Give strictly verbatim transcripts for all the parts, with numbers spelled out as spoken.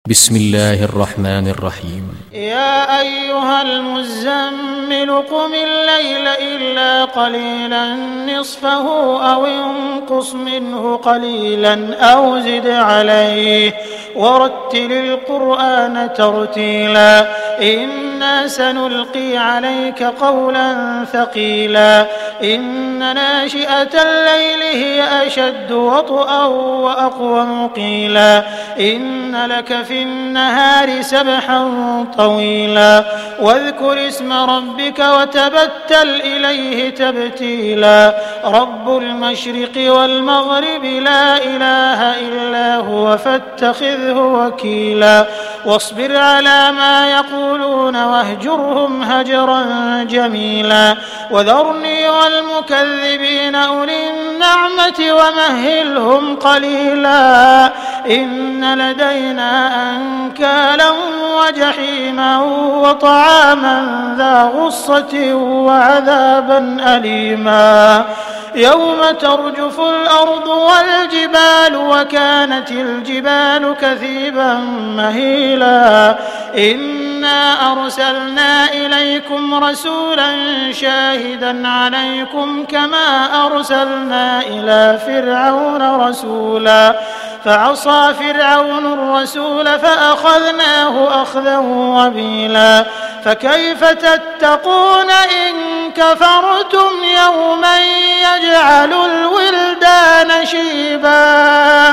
بسم الله الرحمن الرحيم. يا أيها المزمل قم الليل إلا قليلا نصفه أو انقص منه قليلا أو زد عليه ورتل القرآن ترتيلا إنا سنلقي عليك قولا ثقيلا إن ناشئة الليل هي أشد وطئا وأقوم قيلا إن لك في النهار سبحا طويلا واذكر اسم ربك وتبتل إليه تبتيلا رب المشرق والمغرب لا إله إلا هو فاتخذه وكيلا واصبر على ما يقولون واهجرهم هجرا جميلا وذرني والمكذبين أولي النعمة ومهلهم قليلا إن لدينا أنكالا وجحيما وطعاما ذا غصة وعذابا أليما يوم ترجف الأرض والجبال وكانت الجبال كثيبا مهيلا إنا أرسلنا إليكم رسولا شاهدا عليكم كما أرسلنا إلى فرعون رسولا فعصى فرعون الرسول فأخذناه أخذا وبيلا فكيف تتقون إن كفرتم يوما يجعل الولدان شيبا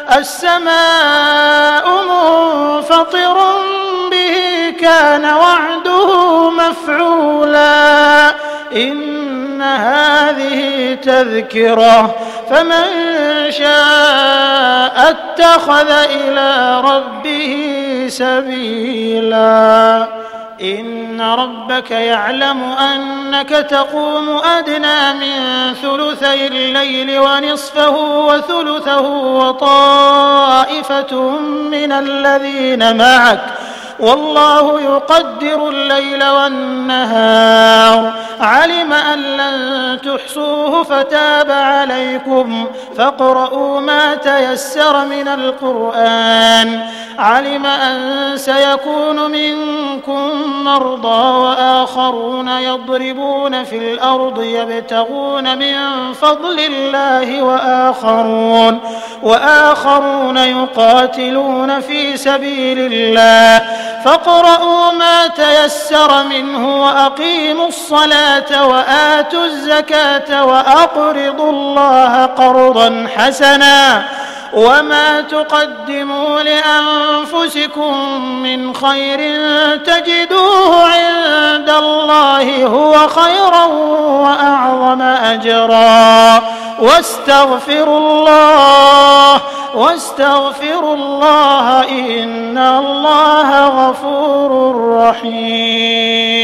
السماء منفطر به كان وعده مفعولا إن هذه تذكرة فمن شاء اتخذ إلى ربه سبيلا إن ربك يعلم أنك تقوم أدنى من ثلثي الليل ونصفه وثلثه وطائفة من الذين معك والله يقدر الليل والنهار علم أن لن تحصوه فتاب عليكم فاقرؤوا ما تيسر من القرآن علم أن سيكون منكم مرضى وآخرون يضربون في الأرض يبتغون من فضل الله وآخرون وآخرون يقاتلون في سبيل الله فاقرؤوا ما تيسر منه وأقيموا الصلاة وآتوا الزكاة وأقرضوا الله قرضا حسنا وما تقدموا لأنفسكم من خير تجدوه عند الله هو خيرا وأعظم أجرا واستغفروا الله واستغفروا الله إن الله غفور رحيم.